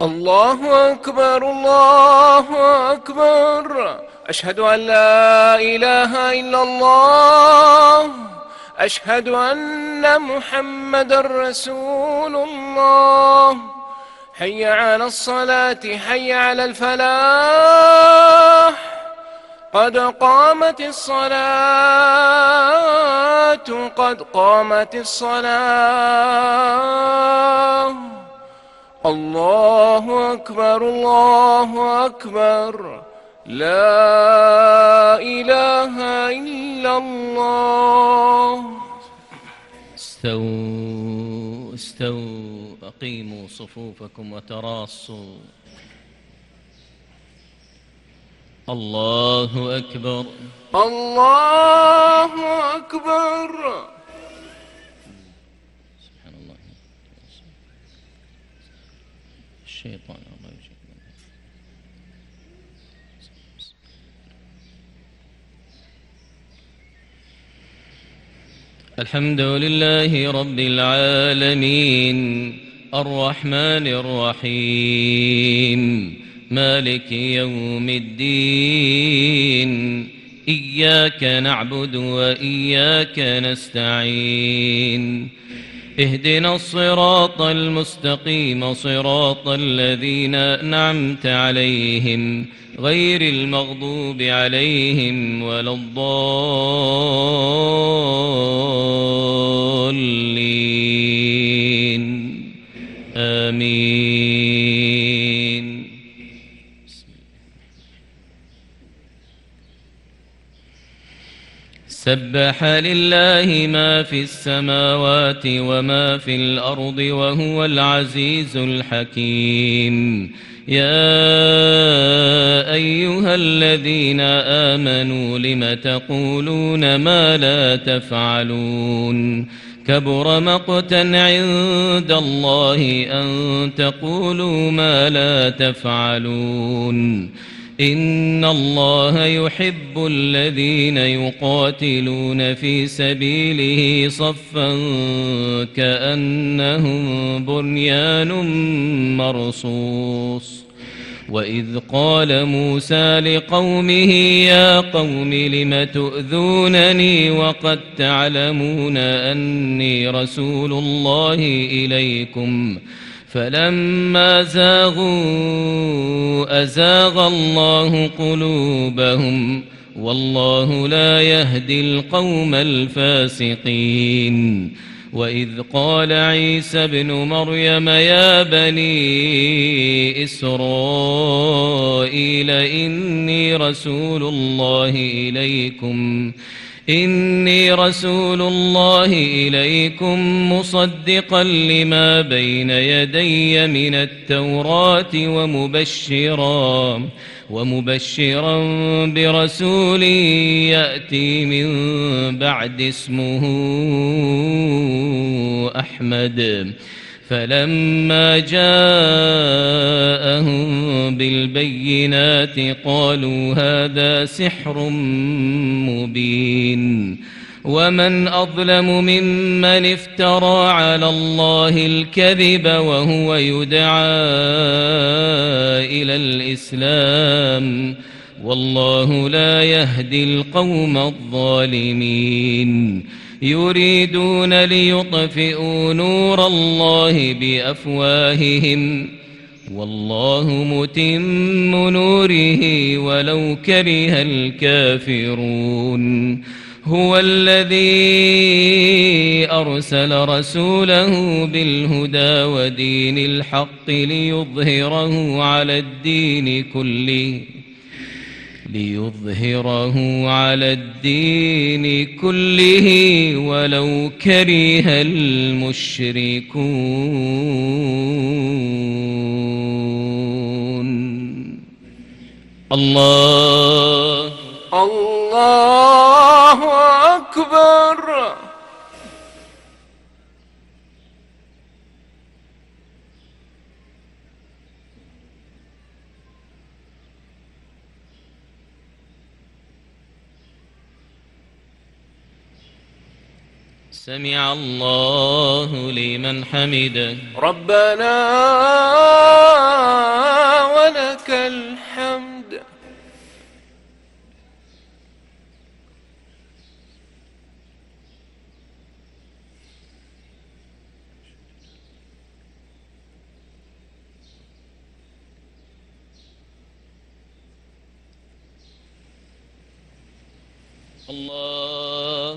الله أكبر الله أكبر. أشهد أن لا إله إلا الله. أشهد أن محمد رسول الله. حي على الصلاة حي على الفلاح. قد قامت الصلاة قد قامت الصلاة. الله أكبر الله أكبر. لا إله إلا الله. استووا استووا أقيموا صفوفكم وتراصوا. الله أكبر الله أكبر. سبحان الله. الشيطان الله يجيب. الحمد لله رب العالمين الرحمن الرحيم مالك يوم الدين. إياك نعبد وإياك نستعين. اهدنا الصراط المستقيم صراط الذين أنعمت عليهم غير المغضوب عليهم ولا الضالين. آمين. سبح لله ما في السماوات وما في الأرض وهو العزيز الحكيم. يا أيها الذين آمنوا لم تقولون ما لا تفعلون؟ كبر مقتا عند الله أن تقولوا ما لا تفعلون. إن الله يحب الذين يقاتلون في سبيله صفا كأنهم بنيان مرصوص. وإذ قال موسى لقومه يا قوم لم تؤذونني وقد تعلمون أني رسول الله إليكم فلما زاغوا أزاغ الله قلوبهم والله لا يهدي القوم الفاسقين. وإذ قال عيسى ابن مريم يا بني إسرائيل إني رسول الله إليكم مصدقا لما بين يدي من التوراة ومبشرا برسول يأتي من بعد اسمه أحمد. فلما جاءهم بالبينات قالوا هذا سحر مبين. ومن أظلم ممن افترى على الله الكذب وهو يدعى إلى الإسلام والله لا يهدي القوم الظالمين. يريدون ليطفئوا نور الله بأفواههم والله متم نوره ولو كره الكافرون. هو الذي أرسل رسوله بالهدى ودين الحق ليظهره على الدين كله ولو كره المشركون. الله أكبر. سمع الله لمن حمده. ربنا ولك الحمد. الله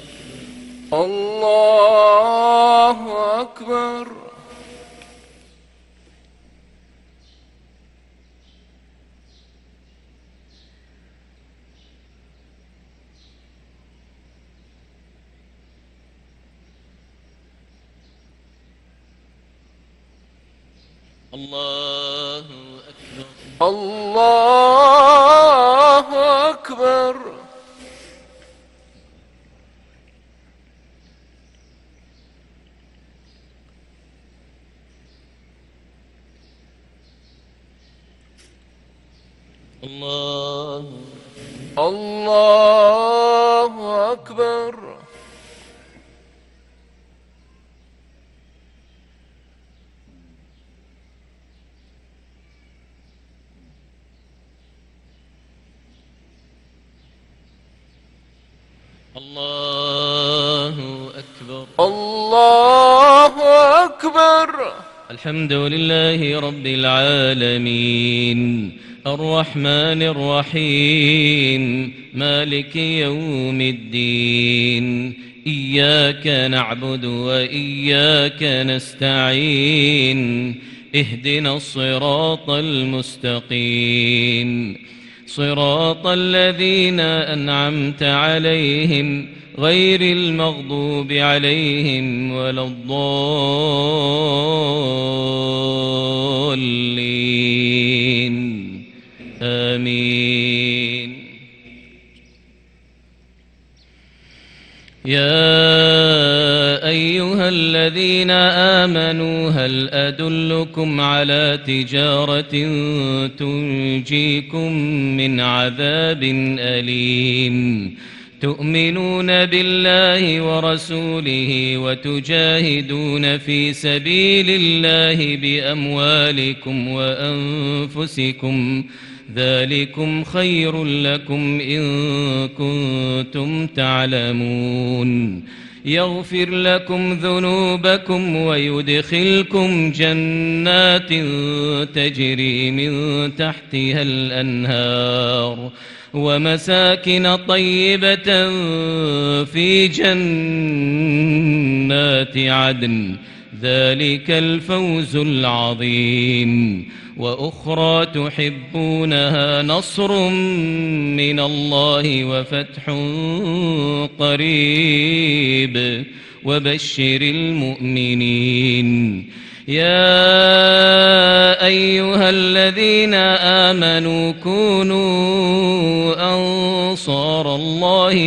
الله أكبر. الله أكبر. الله أكبر. الله الله أكبر. الله أكبر. الله أكبر. الحمد لله رب العالمين الرحمن الرحيم مالك يوم الدين. إياك نعبد وإياك نستعين. اهدنا الصراط المستقيم صراط الذين أنعمت عليهم غير المغضوب عليهم ولا الضالين. آمين. يا أيها الذين آمنوا هل أدلكم على تجارة تنجيكم من عذاب أليم تؤمنون بالله ورسوله وتجاهدون في سبيل الله بأموالكم وأنفسكم ذلكم خير لكم إن كنتم تعلمون. يغفر لكم ذنوبكم ويدخلكم جنات تجري من تحتها الأنهار ومساكن طيبة في جنات عدن ذلك الفوز العظيم. وأخرى تحبونها نصر من الله وفتح قريب وبشر المؤمنين. يا أيها الذين آمنوا كونوا أنصار الله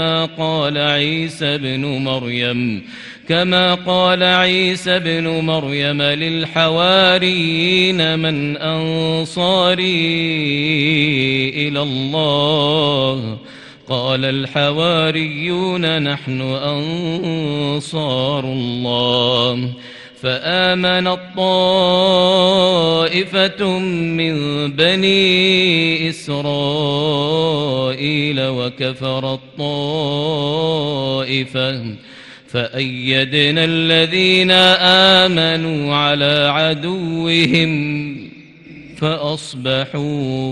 كما قال عيسى بن مريم للحواريين من أنصاري إلى الله قال الحواريون نحن أنصار الله. فآمنت طائفة من بني إسرائيل وكفرت طائفة فأيدنا الذين آمنوا على عدوهم فأصبحوا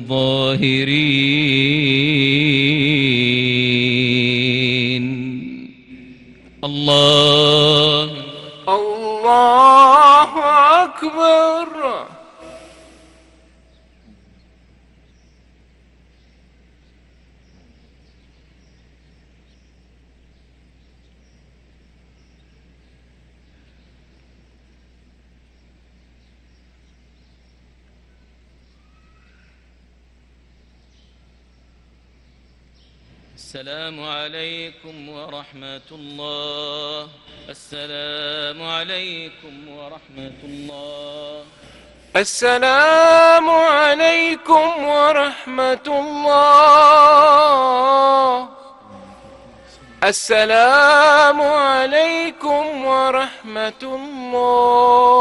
ظاهرين. الله أكبر. السلام عليكم ورحمة الله. السلام عليكم ورحمة الله. السلام عليكم ورحمة الله. السلام عليكم ورحمة الله.